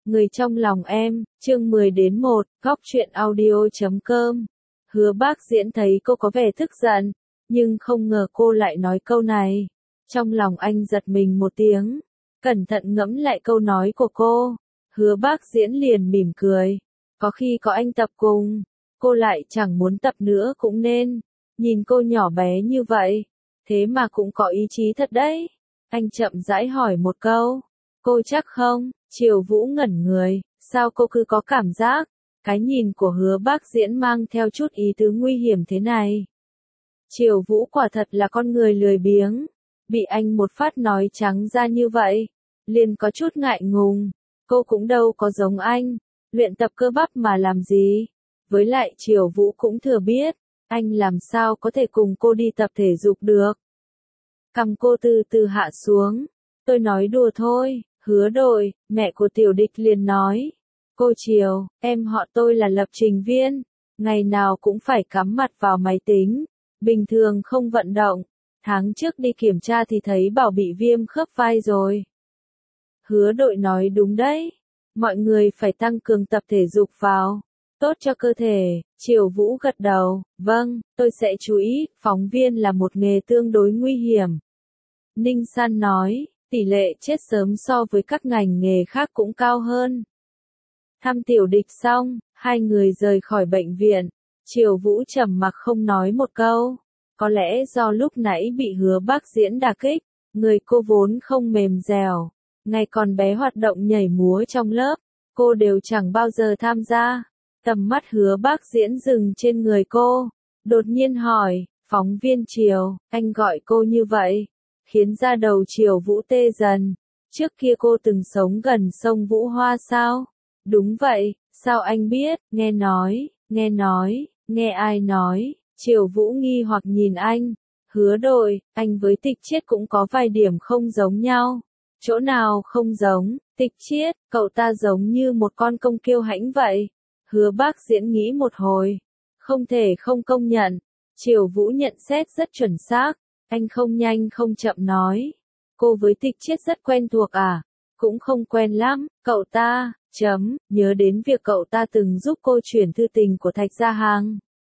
Người trong lòng em, chương 10-1, góc truyện audio.com. Hứa Bác Diễn thấy cô có vẻ tức giận, nhưng không ngờ cô lại nói câu này. Trong lòng anh giật mình một tiếng, cẩn thận ngẫm lại câu nói của cô. Hứa Bác Diễn liền mỉm cười. Có khi có anh tập cùng, cô lại chẳng muốn tập nữa cũng nên. Nhìn cô nhỏ bé như vậy, thế mà cũng có ý chí thật đấy. Anh chậm rãi hỏi một câu. Cô chắc không? Triều Vũ ngẩn người, sao cô cứ có cảm giác, cái nhìn của Hứa Bác Diễn mang theo chút ý tứ nguy hiểm thế này. Triều Vũ quả thật là con người lười biếng, bị anh một phát nói trắng ra như vậy, liền có chút ngại ngùng, cô cũng đâu có giống anh, luyện tập cơ bắp mà làm gì, với lại Triều Vũ cũng thừa biết, anh làm sao có thể cùng cô đi tập thể dục được. Cằm cô từ từ hạ xuống, tôi nói đùa thôi. Hứa Đội, mẹ của Tiểu Địch liền nói. Cô Triều, em họ tôi là lập trình viên, ngày nào cũng phải cắm mặt vào máy tính, bình thường không vận động, tháng trước đi kiểm tra thì thấy bảo bị viêm khớp vai rồi. Hứa Đội nói đúng đấy, mọi người phải tăng cường tập thể dục vào, tốt cho cơ thể. Triều Vũ gật đầu, vâng, tôi sẽ chú ý, phóng viên là một nghề tương đối nguy hiểm. Ninh San nói. Tỷ lệ chết sớm so với các ngành nghề khác cũng cao hơn. Thăm Tiểu Địch xong, hai người rời khỏi bệnh viện. Triều Vũ trầm mặc không nói một câu. Có lẽ do lúc nãy bị Hứa Bác Diễn đả kích, người cô vốn không mềm dẻo. Ngày còn bé hoạt động nhảy múa trong lớp, cô đều chẳng bao giờ tham gia. Tầm mắt Hứa Bác Diễn dừng trên người cô. Đột nhiên hỏi, phóng viên Triều, anh gọi cô như vậy, khiến da đầu Triều Vũ tê dần. Trước kia cô từng sống gần sông Vũ Hoa sao? Đúng vậy, sao anh biết? Nghe nói, nghe ai nói? Triều Vũ nghi hoặc nhìn anh. Hứa Đội, anh với Tịch Chiết cũng có vài điểm không giống nhau. Chỗ nào không giống? Tịch Chiết, cậu ta giống như một con công kiêu hãnh vậy. Hứa Bác Diễn nghĩ một hồi, không thể không công nhận. Triều Vũ nhận xét rất chuẩn xác. Anh không nhanh không chậm nói. Cô với Tịch Chiết rất quen thuộc à? Cũng không quen lắm, cậu ta, nhớ đến việc cậu ta từng giúp cô chuyển thư tình của Thạch Gia Hàng.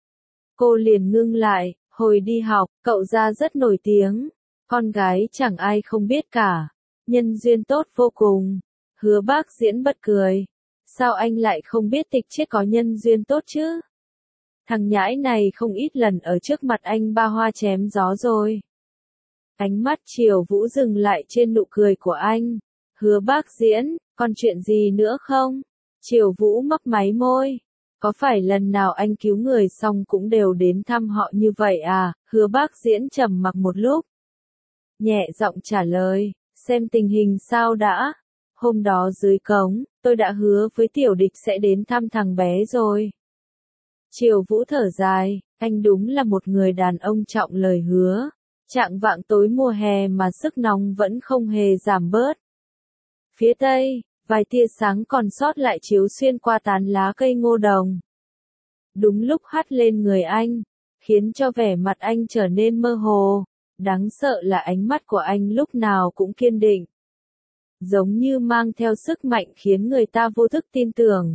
Cô liền ngưng lại, hồi đi học, cậu ra rất nổi tiếng. Con gái chẳng ai không biết cả. Nhân duyên tốt vô cùng. Hứa Bác Diễn bật cười. Sao anh lại không biết Tịch Chiết có nhân duyên tốt chứ? Thằng nhãi này không ít lần ở trước mặt anh ba hoa chém gió rồi. Ánh mắt Triều Vũ dừng lại trên nụ cười của anh. Hứa Bác Diễn, còn chuyện gì nữa không? Triều Vũ mấp máy môi. Có phải lần nào anh cứu người xong cũng đều đến thăm họ như vậy à? Hứa Bác Diễn trầm mặc một lúc, nhẹ giọng trả lời, xem tình hình sao đã. Hôm đó dưới cống, tôi đã hứa với Tiểu Địch sẽ đến thăm thằng bé rồi. Triều Vũ thở dài, anh đúng là một người đàn ông trọng lời hứa. Chạng vạng tối mùa hè mà sức nóng vẫn không hề giảm bớt. Phía tây, vài tia sáng còn sót lại chiếu xuyên qua tán lá cây ngô đồng. Đúng lúc hắt lên người anh, khiến cho vẻ mặt anh trở nên mơ hồ. Đáng sợ là ánh mắt của anh lúc nào cũng kiên định, giống như mang theo sức mạnh khiến người ta vô thức tin tưởng.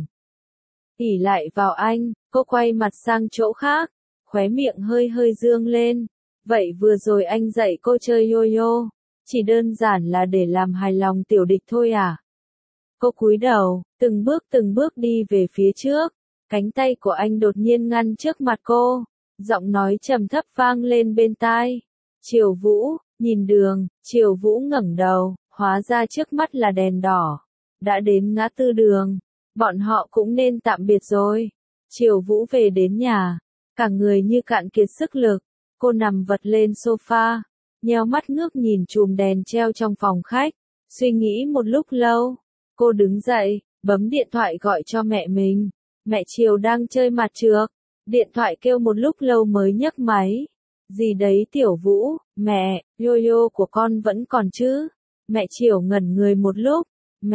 Ỷ lại vào anh, cô quay mặt sang chỗ khác, khóe miệng hơi hơi dương lên. Vậy vừa rồi anh dạy cô chơi yo-yo, chỉ đơn giản là để làm hài lòng Tiểu Địch thôi à? Cô cúi đầu, từng bước đi về phía trước, cánh tay của anh đột nhiên ngăn trước mặt cô, giọng nói trầm thấp vang lên bên tai. Triều Vũ, nhìn đường. Triều Vũ ngẩng đầu, hóa ra trước mắt là đèn đỏ. Đã đến ngã tư đường, bọn họ cũng nên tạm biệt rồi. Triều Vũ về đến nhà, cả người như cạn kiệt sức lực. Cô nằm vật lên sofa, nheo mắt ngước nhìn chùm đèn treo trong phòng khách, suy nghĩ một lúc lâu. Cô đứng dậy, bấm điện thoại gọi cho mẹ mình. Mẹ Triều đang chơi mặt trược. Điện thoại kêu một lúc lâu mới nhấc máy. Gì đấy Tiểu Vũ, mẹ, yo-yo của con vẫn còn chứ? Mẹ Triều ngẩn người một lúc.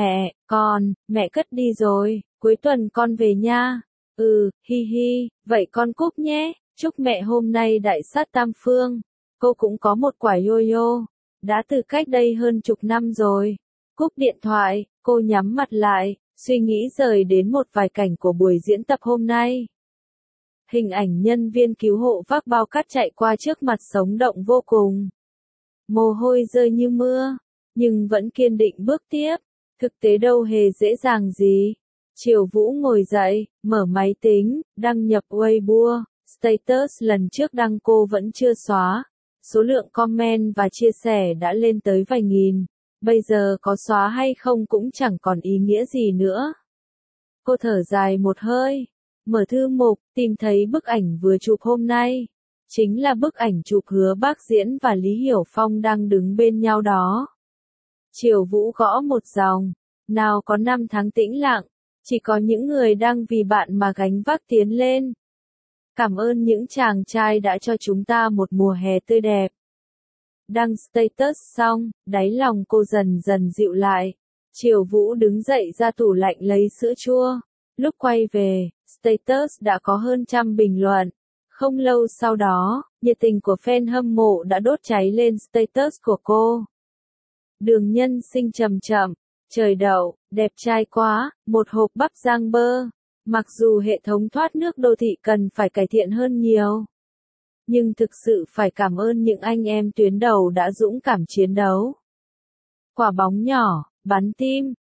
Mẹ cất đi rồi, cuối tuần con về nha. Hi hi, vậy con cúp nhé. Chúc mẹ hôm nay đại sát tam phương. Cô cũng có một quả yo-yo, đã từ cách đây hơn chục năm rồi. Cúp điện thoại, cô nhắm mặt lại, suy nghĩ rời đến một vài cảnh của buổi diễn tập hôm nay. Hình ảnh nhân viên cứu hộ vác bao cát chạy qua trước mặt sống động vô cùng. Mồ hôi rơi như mưa, nhưng vẫn kiên định bước tiếp. Thực tế đâu hề dễ dàng gì. Triều Vũ ngồi dậy, mở máy tính, đăng nhập Weibo. Status lần trước đăng cô vẫn chưa xóa. Số lượng comment và chia sẻ đã lên tới vài nghìn. Bây giờ có xóa hay không cũng chẳng còn ý nghĩa gì nữa. Cô thở dài một hơi. Mở thư mục, tìm thấy bức ảnh vừa chụp hôm nay. Chính là bức ảnh chụp Hứa Bác Diễn và Lý Hiểu Phong đang đứng bên nhau đó. Triều Vũ gõ một dòng. Nào có 5 tháng tĩnh lặng. Chỉ có những người đang vì bạn mà gánh vác tiến lên. Cảm ơn những chàng trai đã cho chúng ta một mùa hè tươi đẹp. Đăng status xong, đáy lòng cô dần dần dịu lại. Triều Vũ đứng dậy ra tủ lạnh lấy sữa chua. Lúc quay về, status đã có hơn 100 bình luận. Không lâu sau đó, nhiệt tình của fan hâm mộ đã đốt cháy lên status của cô. Đường nhân sinh chậm chậm, trời đậu, đẹp trai quá, một hộp bắp rang bơ. Mặc dù hệ thống thoát nước đô thị cần phải cải thiện hơn nhiều. Nhưng thực sự phải cảm ơn những anh em tuyến đầu đã dũng cảm chiến đấu. Quả bóng nhỏ, bắn tim,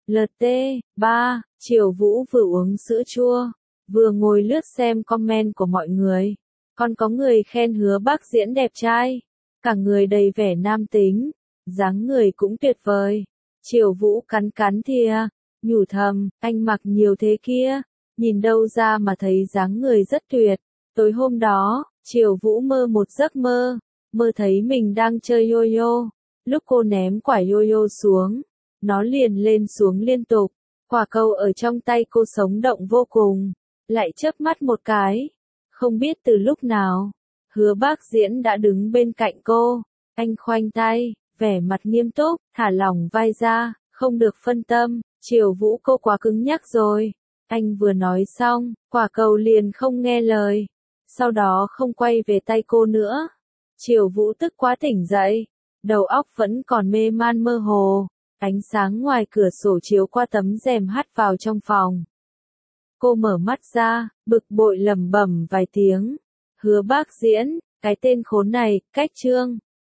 LT3, Triều Vũ vừa uống sữa chua, vừa ngồi lướt xem comment của mọi người. Còn có người khen Hứa Bác Diễn đẹp trai, cả người đầy vẻ nam tính, dáng người cũng tuyệt vời. Triều Vũ cắn cắn thìa, nhủ thầm, anh mặc nhiều thế kia, nhìn đâu ra mà thấy dáng người rất tuyệt. Tối hôm đó, Triều Vũ mơ một giấc mơ, mơ thấy mình đang chơi yo-yo. Lúc cô ném quả yo-yo xuống, nó liền lên xuống liên tục. Quả cầu ở trong tay cô sống động vô cùng, lại chớp mắt một cái. Không biết từ lúc nào, Hứa Bác Diễn đã đứng bên cạnh cô. Anh khoanh tay, vẻ mặt nghiêm túc, thả lỏng vai ra, không được phân tâm. Triều Vũ cô quá cứng nhắc rồi. Anh vừa nói xong, quả cầu liền không nghe lời. Sau đó không quay về tay cô nữa. Triều Vũ tức quá tỉnh dậy. Đầu óc vẫn còn mê man mơ hồ. Ánh sáng ngoài cửa sổ chiếu qua tấm rèm hắt vào trong phòng. Cô mở mắt ra, bực bội lẩm bẩm vài tiếng. Hứa Bác Diễn, cái tên khốn này, cách chương.